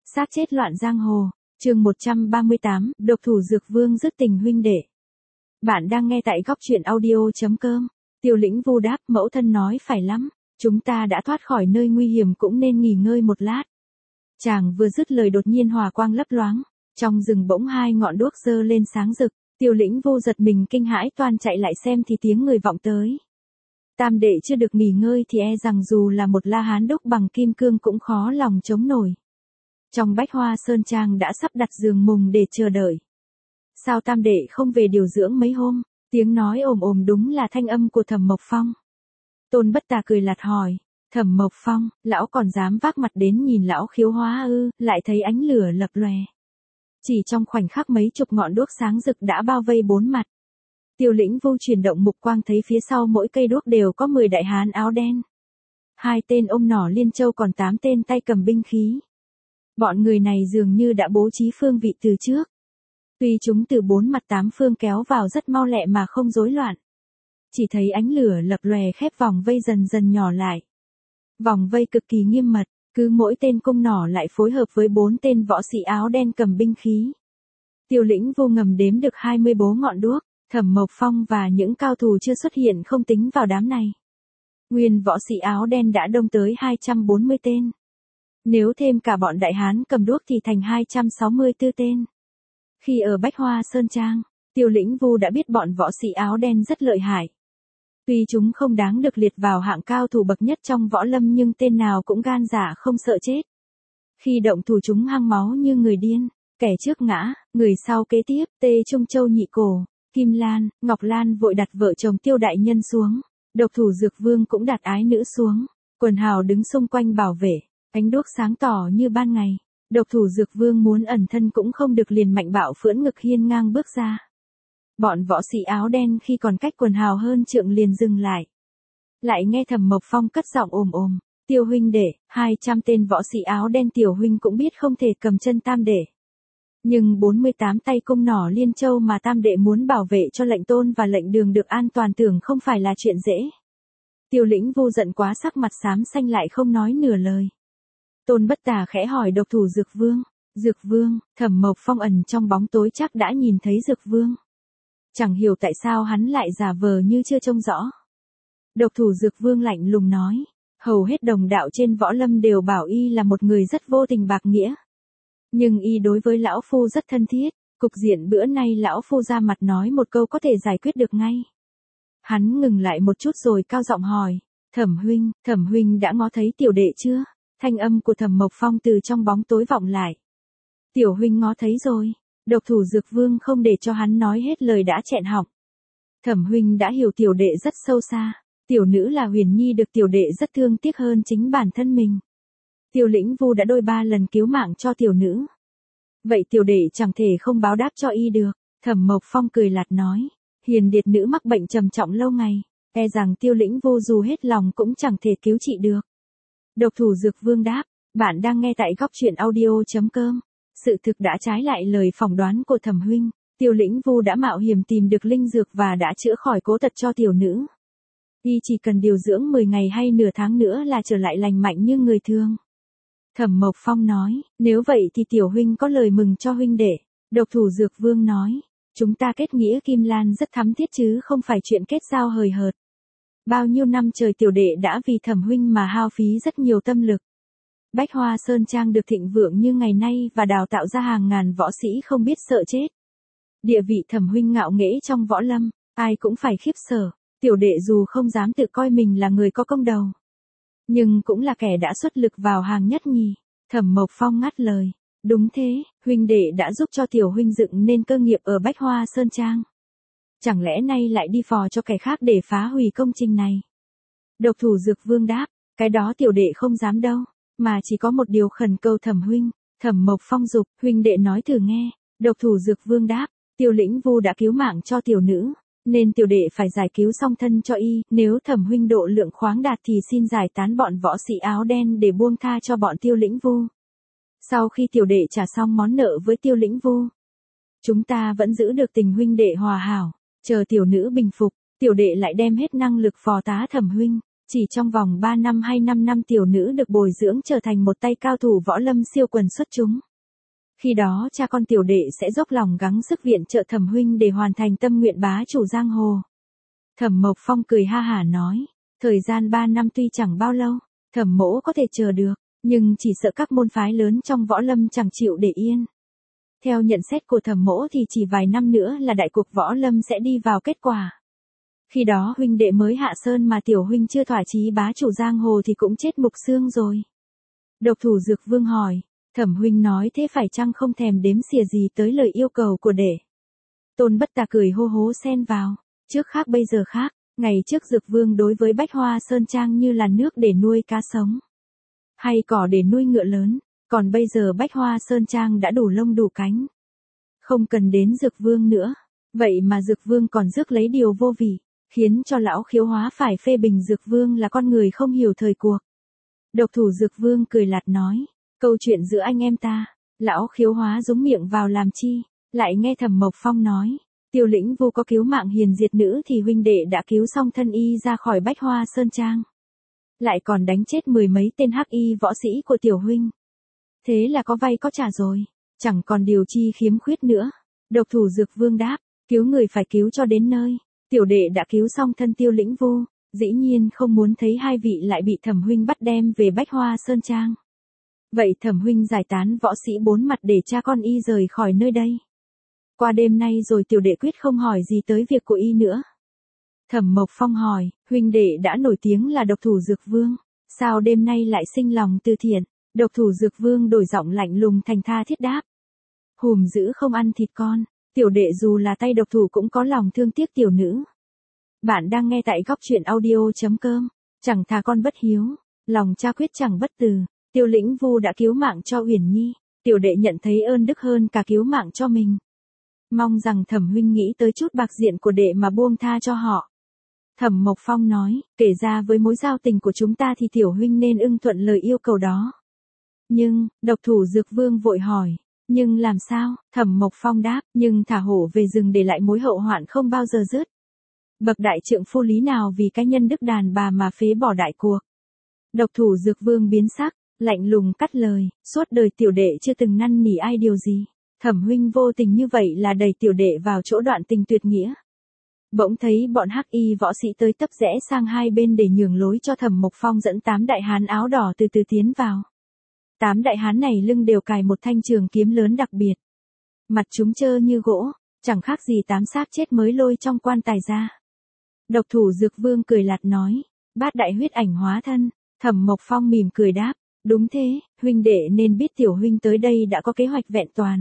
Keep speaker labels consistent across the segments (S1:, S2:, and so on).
S1: Xác chết loạn giang hồ, chương 138, độc thủ dược vương dứt tình huynh đệ. Bạn đang nghe tại góc truyện audio.com. Tiêu Lĩnh Vu đáp, mẫu thân nói phải lắm, chúng ta đã thoát khỏi nơi nguy hiểm cũng nên nghỉ ngơi một lát. Chàng vừa dứt lời đột nhiên hỏa quang lấp loáng, trong rừng bỗng hai ngọn đuốc giơ lên sáng rực, Tiêu Lĩnh Vu giật mình kinh hãi toan chạy lại xem thì tiếng người vọng tới. Tam đệ chưa được nghỉ ngơi thì e rằng dù là một La Hán đúc bằng kim cương cũng khó lòng chống nổi. Trong Bách Hoa Sơn Trang đã sắp đặt giường mùng để chờ đợi. Sao tam đệ không về điều dưỡng mấy hôm? Tiếng nói ồm ồm đúng là thanh âm của Thẩm Mộc Phong. Tôn Bất Tà cười lạt hỏi, Thẩm Mộc Phong, lão còn dám vác mặt đến nhìn lão khiếu hóa ư? Lại thấy ánh lửa lập lòe. Chỉ trong khoảnh khắc mấy chục ngọn đuốc sáng rực đã bao vây bốn mặt. Tiêu Lĩnh Vu chuyển động mục quang thấy phía sau mỗi cây đuốc đều có 10 đại hán áo đen. 2 tên ôm nỏ liên châu còn 8 tên tay cầm binh khí. Bọn người này dường như đã bố trí phương vị từ trước. Tuy chúng từ 4 mặt 8 phương kéo vào rất mau lẹ mà không rối loạn. Chỉ thấy ánh lửa lập lòe khép vòng vây dần dần nhỏ lại. Vòng vây cực kỳ nghiêm mật, cứ mỗi tên cung nỏ lại phối hợp với 4 tên võ sĩ áo đen cầm binh khí. Tiêu Lĩnh Vu ngầm đếm được 20 bố ngọn đuốc, Thẩm Mộc Phong và những cao thủ chưa xuất hiện không tính vào đám này. Nguyên võ sĩ áo đen đã đông tới 240 tên. Nếu thêm cả bọn đại hán cầm đuốc thì thành 264 tên. Khi ở Bách Hoa Sơn Trang, Tiêu Lĩnh Vu đã biết bọn võ sĩ áo đen rất lợi hại. Tuy chúng không đáng được liệt vào hạng cao thủ bậc nhất trong võ lâm nhưng tên nào cũng gan dạ không sợ chết. Khi động thủ chúng hăng máu như người điên, kẻ trước ngã, người sau kế tiếp, Tê Trung Châu Nhị Cổ, Kim Lan, Ngọc Lan vội đặt vợ chồng Tiêu đại nhân xuống, độc thủ dược vương cũng đặt ái nữ xuống, quần hào đứng xung quanh bảo vệ, ánh đuốc sáng tỏ như ban ngày. Độc thủ dược vương muốn ẩn thân cũng không được liền mạnh bạo phưỡn ngực hiên ngang bước ra. Bọn võ sĩ áo đen khi còn cách quần hào hơn trượng liền dừng lại. Lại nghe Thẩm Mộc Phong cất giọng ồm ồm, Tiêu huynh đệ, 200 tên võ sĩ áo đen tiểu huynh cũng biết không thể cầm chân tam đệ. Nhưng 48 tay cung nỏ liên châu mà tam đệ muốn bảo vệ cho lệnh tôn và lệnh đường được an toàn tưởng không phải là chuyện dễ. Tiêu Lĩnh Vu giận quá sắc mặt xám xanh lại không nói nửa lời. Tôn Bất Tà khẽ hỏi độc thủ dược vương. Dược vương, Thẩm Mộc Phong ẩn trong bóng tối chắc đã nhìn thấy dược vương. Chẳng hiểu tại sao hắn lại giả vờ như chưa trông rõ. Độc thủ dược vương lạnh lùng nói, hầu hết đồng đạo trên võ lâm đều bảo y là một người rất vô tình bạc nghĩa. Nhưng y đối với lão phu rất thân thiết, cục diện bữa nay lão phu ra mặt nói một câu có thể giải quyết được ngay. Hắn ngừng lại một chút rồi cao giọng hỏi, Thẩm huynh đã ngó thấy tiểu đệ chưa? Thanh âm của Thẩm Mộc Phong từ trong bóng tối vọng lại. Tiểu huynh ngó thấy rồi. Độc thủ dược vương không để cho hắn nói hết lời đã chẹn họng. Thẩm huynh đã hiểu tiểu đệ rất sâu xa. Tiểu nữ là Huyền Nhi được tiểu đệ rất thương tiếc hơn chính bản thân mình. Tiêu Lĩnh Vu đã đôi 3 lần cứu mạng cho tiểu nữ. Vậy tiểu đệ chẳng thể không báo đáp cho y được. Thẩm Mộc Phong cười lạt nói. Hiền điệt nữ mắc bệnh trầm trọng lâu ngày. E rằng Tiêu Lĩnh Vu dù hết lòng cũng chẳng thể cứu trị được. Độc thủ dược vương đáp, bạn đang nghe tại góc truyện audio.com. Sự thực đã trái lại lời phỏng đoán của Thẩm huynh, Tiêu Lĩnh Vu đã mạo hiểm tìm được linh dược và đã chữa khỏi cố tật cho tiểu nữ. Y chỉ cần điều dưỡng 10 ngày hay nửa tháng nữa là trở lại lành mạnh như người thường. Thẩm Mộc Phong nói, nếu vậy thì tiểu huynh có lời mừng cho huynh đệ. Độc thủ dược vương nói, chúng ta kết nghĩa Kim Lan rất thắm thiết chứ không phải chuyện kết giao hời hợt. Bao nhiêu năm trời tiểu đệ đã vì Thẩm huynh mà hao phí rất nhiều tâm lực. Bách Hoa Sơn Trang được thịnh vượng như ngày nay và đào tạo ra hàng ngàn võ sĩ không biết sợ chết. Địa vị Thẩm huynh ngạo nghễ trong võ lâm, ai cũng phải khiếp sợ. Tiểu đệ dù không dám tự coi mình là người có công đầu, nhưng cũng là kẻ đã xuất lực vào hàng nhất nhì. Thẩm Mộc Phong ngắt lời, đúng thế, huynh đệ đã giúp cho tiểu huynh dựng nên cơ nghiệp ở Bách Hoa Sơn Trang. Chẳng lẽ nay lại đi phò cho kẻ khác để phá hủy công trình này? Độc thủ dược vương đáp, cái đó tiểu đệ không dám đâu, mà chỉ có một điều khẩn cầu Thẩm huynh. Thẩm Mộc Phong dục, huynh đệ nói thử nghe. Độc thủ dược vương đáp, Tiêu Lĩnh Vu đã cứu mạng cho tiểu nữ, nên tiểu đệ phải giải cứu song thân cho y. Nếu Thẩm huynh độ lượng khoáng đạt thì xin giải tán bọn võ sĩ áo đen để buông tha cho bọn Tiêu Lĩnh Vu. Sau khi tiểu đệ trả xong món nợ với Tiêu Lĩnh Vu, chúng ta vẫn giữ được tình huynh đệ hòa hảo. Chờ tiểu nữ bình phục, tiểu đệ lại đem hết năng lực phò tá Thẩm huynh. Chỉ trong vòng 3 năm hay 5 năm tiểu nữ được bồi dưỡng trở thành một tay cao thủ võ lâm siêu quần xuất chúng. Khi đó cha con tiểu đệ sẽ dốc lòng gắng sức viện trợ Thẩm huynh để hoàn thành tâm nguyện bá chủ giang hồ. Thẩm Mộc Phong cười ha hả nói, thời gian 3 năm tuy chẳng bao lâu, Thẩm mỗ có thể chờ được, nhưng chỉ sợ các môn phái lớn trong võ lâm chẳng chịu để yên. Theo nhận xét của Thẩm mỗ thì chỉ vài năm nữa là đại cuộc võ lâm sẽ đi vào kết quả. Khi đó huynh đệ mới hạ sơn mà tiểu huynh chưa thỏa chí bá chủ giang hồ thì cũng chết mục xương rồi. Độc thủ Dược Vương hỏi, Thẩm huynh nói thế phải chăng không thèm đếm xỉa gì tới lời yêu cầu của đệ? Tôn Bất Tà cười hô hố xen vào, trước khác bây giờ khác, ngày trước Dược Vương đối với Bách Hoa Sơn Trang như là nước để nuôi cá sống, hay cỏ để nuôi ngựa lớn, còn bây giờ Bách Hoa Sơn Trang đã đủ lông đủ cánh. Không cần đến Dược Vương nữa, vậy mà Dược Vương còn rước lấy điều vô vị, khiến cho lão Khiếu Hóa phải phê bình Dược Vương là con người không hiểu thời cuộc. Độc thủ Dược Vương cười lạt nói, câu chuyện giữa anh em ta, lão Khiếu Hóa dúng miệng vào làm chi, lại nghe Thẩm Mộc Phong nói, Tiêu Lĩnh Vu có cứu mạng hiền diệt nữ thì huynh đệ đã cứu xong thân y ra khỏi Bách Hoa Sơn Trang. Lại còn đánh chết 10 mấy tên hắc y võ sĩ của tiểu huynh. Thế là có vay có trả rồi, chẳng còn điều chi khiếm khuyết nữa. Độc thủ Dược Vương đáp, cứu người phải cứu cho đến nơi, tiểu đệ đã cứu xong thân Tiêu Lĩnh Vu, dĩ nhiên không muốn thấy hai vị lại bị Thẩm huynh bắt đem về Bách Hoa Sơn Trang. Vậy Thẩm huynh giải tán võ sĩ 4 mặt để cha con y rời khỏi nơi đây. Qua đêm nay rồi tiểu đệ quyết không hỏi gì tới việc của y nữa. Thẩm Mộc Phong hỏi, huynh đệ đã nổi tiếng là độc thủ Dược Vương, sao đêm nay lại sinh lòng từ thiện? Độc thủ Dược Vương đổi giọng lạnh lùng thành tha thiết đáp. Hùm dữ không ăn thịt con, tiểu đệ dù là tay độc thủ cũng có lòng thương tiếc tiểu nữ. Bạn đang nghe tại góc truyện audio.com, chẳng thà con bất hiếu, lòng cha quyết chẳng bất từ. Tiêu Lĩnh Vu đã cứu mạng cho Uyển Nhi, tiểu đệ nhận thấy ơn đức hơn cả cứu mạng cho mình. Mong rằng Thẩm huynh nghĩ tới chút bạc diện của đệ mà buông tha cho họ. Thẩm Mộc Phong nói, kể ra với mối giao tình của chúng ta thì tiểu huynh nên ưng thuận lời yêu cầu đó. Nhưng, độc thủ Dược Vương vội hỏi, nhưng làm sao? Thẩm Mộc Phong đáp, nhưng thả hổ về rừng để lại mối hậu hoạn không bao giờ dứt. Bậc đại trượng phu lý nào vì cái nhân đức đàn bà mà phế bỏ đại cuộc. Độc thủ Dược Vương biến sắc, lạnh lùng cắt lời, suốt đời tiểu đệ chưa từng năn nỉ ai điều gì. Thẩm huynh vô tình như vậy là đẩy tiểu đệ vào chỗ đoạn tình tuyệt nghĩa. Bỗng thấy bọn hắc y võ sĩ tới tấp rẽ sang hai bên để nhường lối cho Thẩm Mộc Phong dẫn 8 đại hán áo đỏ từ từ tiến vào. 8 đại hán này lưng đều cài một thanh trường kiếm lớn đặc biệt. Mặt chúng trơ như gỗ, chẳng khác gì 8 xác chết mới lôi trong quan tài ra. Độc thủ Dược Vương cười lạt nói, bát đại huyết ảnh hóa thân. Thẩm Mộc Phong mỉm cười đáp, đúng thế, huynh đệ nên biết tiểu huynh tới đây đã có kế hoạch vẹn toàn.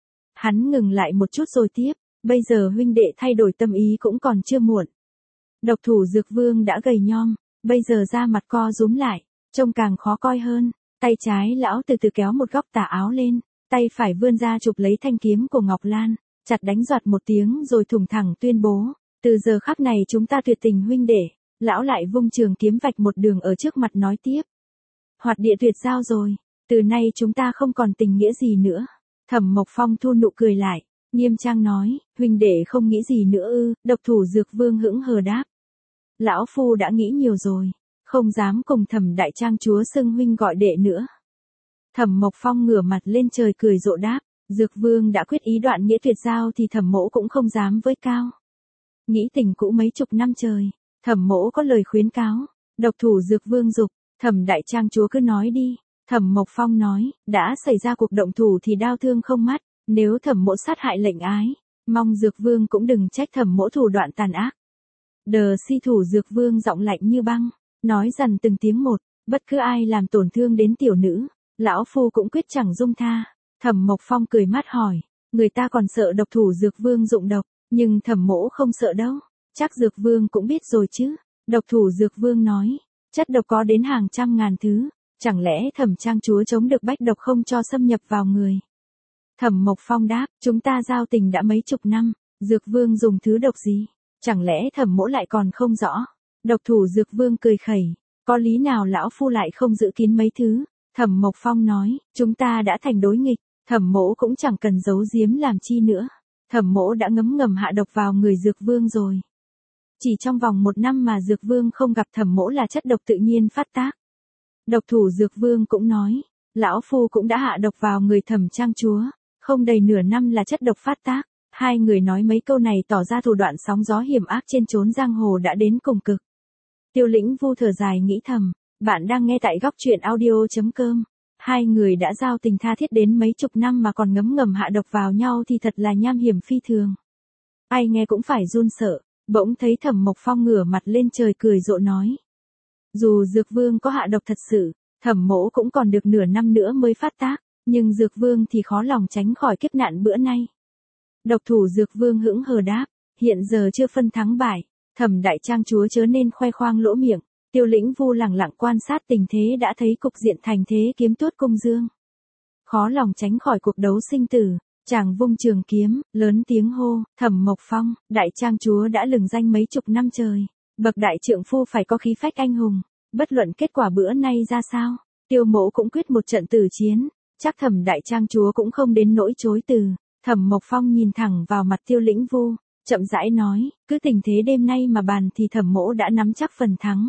S1: Hắn ngừng lại một chút rồi tiếp, bây giờ huynh đệ thay đổi tâm ý cũng còn chưa muộn. Độc thủ Dược Vương đã gầy nhom, bây giờ da mặt co rúm lại, trông càng khó coi hơn. Tay trái lão từ từ kéo một góc tà áo lên, tay phải vươn ra chụp lấy thanh kiếm của Ngọc Lan, chặt đánh giọt một tiếng rồi thủng thẳng tuyên bố, từ giờ khắc này chúng ta tuyệt tình huynh đệ. Lão lại vung trường kiếm vạch một đường ở trước mặt nói tiếp. Hoạt địa tuyệt giao rồi, từ nay chúng ta không còn tình nghĩa gì nữa. Thẩm Mộc Phong thu nụ cười lại, nghiêm trang nói, huynh đệ không nghĩ gì nữa ư? Độc thủ Dược Vương hững hờ đáp. Lão phu đã nghĩ nhiều rồi, không dám cùng Thẩm đại trang chúa xưng huynh gọi đệ nữa. Thẩm Mộc Phong ngửa mặt lên trời cười rộ đáp, Dược Vương đã quyết ý đoạn nghĩa tuyệt giao thì Thẩm mỗ cũng không dám với cao. Nghĩ tình cũ mấy chục năm trời. Thẩm mỗ có lời khuyến cáo. Độc thủ Dược Vương dục, Thẩm đại trang chúa cứ nói đi. Thẩm Mộc Phong nói, đã xảy ra cuộc động thủ thì đau thương không mắt, nếu Thẩm mỗ sát hại lệnh ái, mong Dược Vương cũng đừng trách Thẩm mỗ thủ đoạn tàn ác. Đờ si thủ Dược Vương giọng lạnh như băng, nói dằn từng tiếng một, bất cứ ai làm tổn thương đến tiểu nữ, lão phu cũng quyết chẳng dung tha. Thẩm Mộc Phong cười mát hỏi, người ta còn sợ độc thủ Dược Vương dụng độc, nhưng Thẩm mỗ không sợ đâu. Chắc Dược Vương cũng biết rồi chứ. Độc thủ Dược Vương nói, chất độc có đến hàng trăm ngàn thứ, chẳng lẽ Thẩm trang chúa chống được bách độc không cho xâm nhập vào người. Thẩm Mộc Phong đáp, chúng ta giao tình đã mấy chục năm, Dược Vương dùng thứ độc gì, chẳng lẽ Thẩm mỗ lại còn không rõ. Độc thủ Dược Vương cười khẩy, có lý nào lão phu lại không giữ kín mấy thứ. Thẩm Mộc Phong nói, chúng ta đã thành đối nghịch, Thẩm mỗ cũng chẳng cần giấu giếm làm chi nữa. Thẩm mỗ đã ngấm ngầm hạ độc vào người Dược Vương rồi. Chỉ trong vòng 1 năm mà Dược Vương không gặp Thẩm Mỗ là chất độc tự nhiên phát tác. Độc thủ Dược Vương cũng nói, lão phu cũng đã hạ độc vào người Thẩm trang chúa, không đầy nửa năm là chất độc phát tác. Hai người nói mấy câu này tỏ ra thủ đoạn sóng gió hiểm ác trên chốn giang hồ đã đến cùng cực. Tiêu Lĩnh Vu thở dài nghĩ thầm, bạn đang nghe tại góc truyện audio.com. Hai người đã giao tình tha thiết đến mấy chục năm mà còn ngấm ngầm hạ độc vào nhau thì thật là nham hiểm phi thường. Ai nghe cũng phải run sợ, bỗng thấy Thẩm Mộc Phong ngửa mặt lên trời cười rộ nói. Dù Dược Vương có hạ độc thật sự, Thẩm Mỗ cũng còn được nửa năm nữa mới phát tác, nhưng Dược Vương thì khó lòng tránh khỏi kiếp nạn bữa nay. Độc thủ Dược Vương hững hờ đáp, hiện giờ chưa phân thắng bại, Thẩm đại trang chúa chớ nên khoe khoang lỗ miệng. Tiêu Lĩnh Vu lẳng lặng quan sát tình thế đã thấy cục diện thành thế kiếm tuốt cung dương. Khó lòng tránh khỏi cuộc đấu sinh tử, chàng vung trường kiếm, lớn tiếng hô, Thẩm Mộc Phong, đại trang chúa đã lừng danh mấy chục năm trời. Bậc đại trượng phu phải có khí phách anh hùng, bất luận kết quả bữa nay ra sao, Tiêu Mỗ cũng quyết một trận tử chiến, chắc Thẩm đại trang chúa cũng không đến nỗi chối từ. Thẩm Mộc Phong nhìn thẳng vào mặt Tiêu Lĩnh Vu, chậm rãi nói, cứ tình thế đêm nay mà bàn thì Thẩm Mỗ đã nắm chắc phần thắng.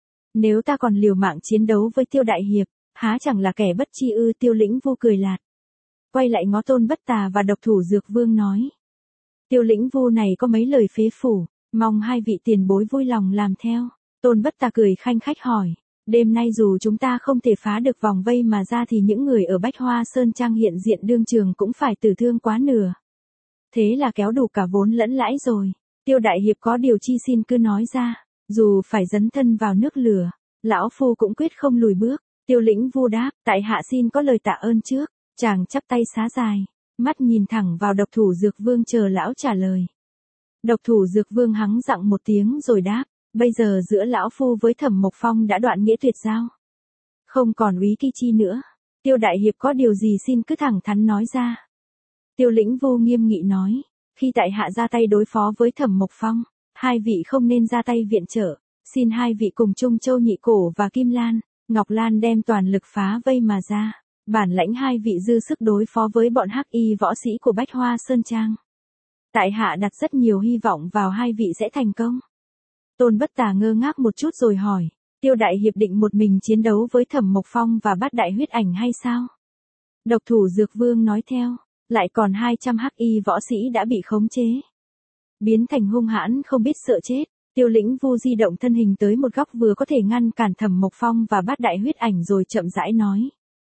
S1: Nếu ta còn liều mạng chiến đấu với Tiêu đại hiệp, há chẳng là kẻ bất tri ư? Tiêu Lĩnh Vu cười lạt. Quay lại ngó Tôn Bất Tà và độc thủ Dược Vương nói. Tiêu Lĩnh Vu này có mấy lời phế phủ, mong hai vị tiền bối vui lòng làm theo. Tôn Bất Tà cười khanh khách hỏi, đêm nay dù chúng ta không thể phá được vòng vây mà ra thì những người ở Bách Hoa Sơn Trang hiện diện đương trường cũng phải tử thương quá nửa. Thế là kéo đủ cả vốn lẫn lãi rồi. Tiêu đại hiệp có điều chi xin cứ nói ra, dù phải dấn thân vào nước lửa, lão phu cũng quyết không lùi bước. Tiêu Lĩnh Vu đáp, tại hạ xin có lời tạ ơn trước. Chàng chắp tay xá dài, mắt nhìn thẳng vào độc thủ Dược Vương chờ lão trả lời. Độc thủ Dược Vương hắng giọng một tiếng rồi đáp, bây giờ giữa lão phu với Thẩm Mộc Phong đã đoạn nghĩa tuyệt giao, không còn úy kỳ chi nữa. Tiêu đại hiệp có điều gì xin cứ thẳng thắn nói ra. Tiêu Lĩnh Vu nghiêm nghị nói, khi tại hạ ra tay đối phó với Thẩm Mộc Phong, hai vị không nên ra tay viện trợ, xin hai vị cùng chung Châu Nhị Cổ và Kim Lan, Ngọc Lan đem toàn lực phá vây mà ra. Bản lãnh hai vị dư sức đối phó với bọn hắc y võ sĩ của Bách Hoa Sơn Trang. Tại hạ đặt rất nhiều hy vọng vào hai vị sẽ thành công. Tôn Bất Tà ngơ ngác một chút rồi hỏi, Tiêu đại hiệp định một mình chiến đấu với Thẩm Mộc Phong và bắt đại huyết ảnh hay sao? Độc thủ Dược Vương nói theo, lại còn 200 hắc y võ sĩ đã bị khống chế, biến thành hung hãn không biết sợ chết. Tiêu Lĩnh Vu di động thân hình tới một góc vừa có thể ngăn cản Thẩm Mộc Phong và bắt đại huyết ảnh rồi chậm rãi nói.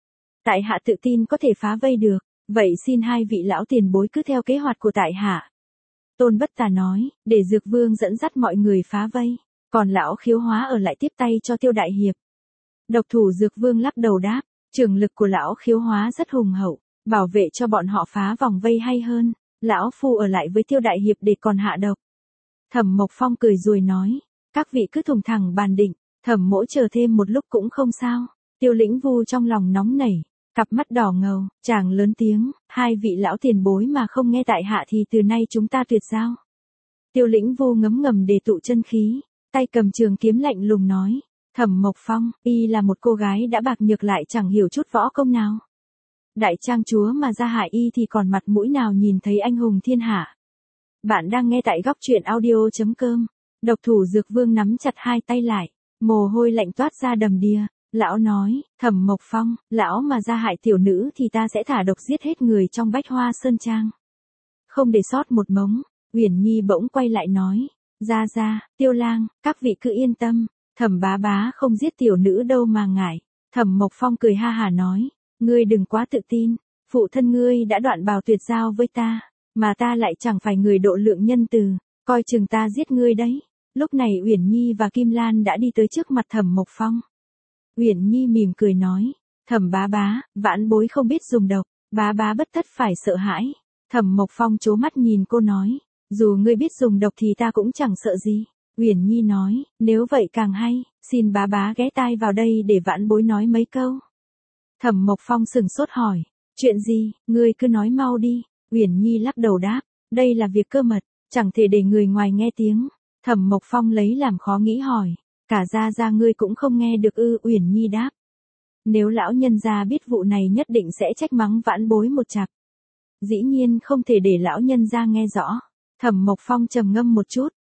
S1: Tại hạ tự tin có thể phá vây được, vậy xin hai vị lão tiền bối cứ theo kế hoạch của tại hạ. Tôn Bất Tà nói, để Dược Vương dẫn dắt mọi người phá vây, còn lão Khiếu Hóa ở lại tiếp tay cho Tiêu đại hiệp. Độc thủ Dược Vương lắc đầu đáp, trường lực của lão Khiếu Hóa rất hùng hậu, bảo vệ cho bọn họ phá vòng vây hay hơn, lão phu ở lại với Tiêu đại hiệp để còn hạ độc. Thẩm Mộc Phong cười rồi nói, các vị cứ thùng thẳng bàn định, Thẩm Mỗ chờ thêm một lúc cũng không sao. Tiêu Lĩnh Vu trong lòng nóng nảy, cặp mắt đỏ ngầu, chàng lớn tiếng, hai vị lão tiền bối mà không nghe tại hạ thì từ nay chúng ta tuyệt giao. Tiêu Lĩnh Vu ngấm ngầm để tụ chân khí, tay cầm trường kiếm lạnh lùng nói, Thẩm Mộc Phong, y là một cô gái đã bạc nhược lại chẳng hiểu chút võ công nào. Đại trang chúa mà ra hại y thì còn mặt mũi nào nhìn thấy anh hùng thiên hạ. Bạn đang nghe tại góc truyện audio.com. Độc thủ Dược Vương nắm chặt hai tay lại, mồ hôi lạnh toát ra đầm đìa. Lão nói, Thẩm Mộc Phong, lão mà ra hại tiểu nữ thì ta sẽ thả độc giết hết người trong Bách Hoa Sơn Trang, không để sót một mống. Uyển Nhi bỗng quay lại nói, ra, Tiêu lang, các vị cứ yên tâm, Thẩm bá bá không giết tiểu nữ đâu mà ngại. Thẩm Mộc Phong cười ha hả nói, ngươi đừng quá tự tin, phụ thân ngươi đã đoạn bào tuyệt giao với ta, mà ta lại chẳng phải người độ lượng nhân từ, coi chừng ta giết ngươi đấy. Lúc này Uyển Nhi và Kim Lan đã đi tới trước mặt Thẩm Mộc Phong. Uyển Nhi mỉm cười nói, Thẩm bá bá, vãn bối không biết dùng độc, bá bá bất tất phải sợ hãi. Thẩm Mộc Phong trố mắt nhìn cô nói, dù ngươi biết dùng độc thì ta cũng chẳng sợ gì. Uyển Nhi nói, nếu vậy càng hay, xin bá bá ghé tai vào đây để vãn bối nói mấy câu. Thẩm Mộc Phong sừng sốt hỏi, chuyện gì, ngươi cứ nói mau đi. Uyển Nhi lắc đầu đáp, đây là việc cơ mật, chẳng thể để người ngoài nghe tiếng. Thẩm Mộc Phong lấy làm khó nghĩ hỏi, cả gia ngươi cũng không nghe được ư? Uyển Nhi đáp, nếu lão nhân gia biết vụ này nhất định sẽ trách mắng vãn bối một chặp. Dĩ nhiên không thể để lão nhân gia nghe rõ. Thẩm Mộc Phong trầm ngâm một chút,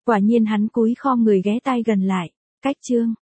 S1: Quả nhiên hắn cúi khom người ghé tai gần lại. Cách chương.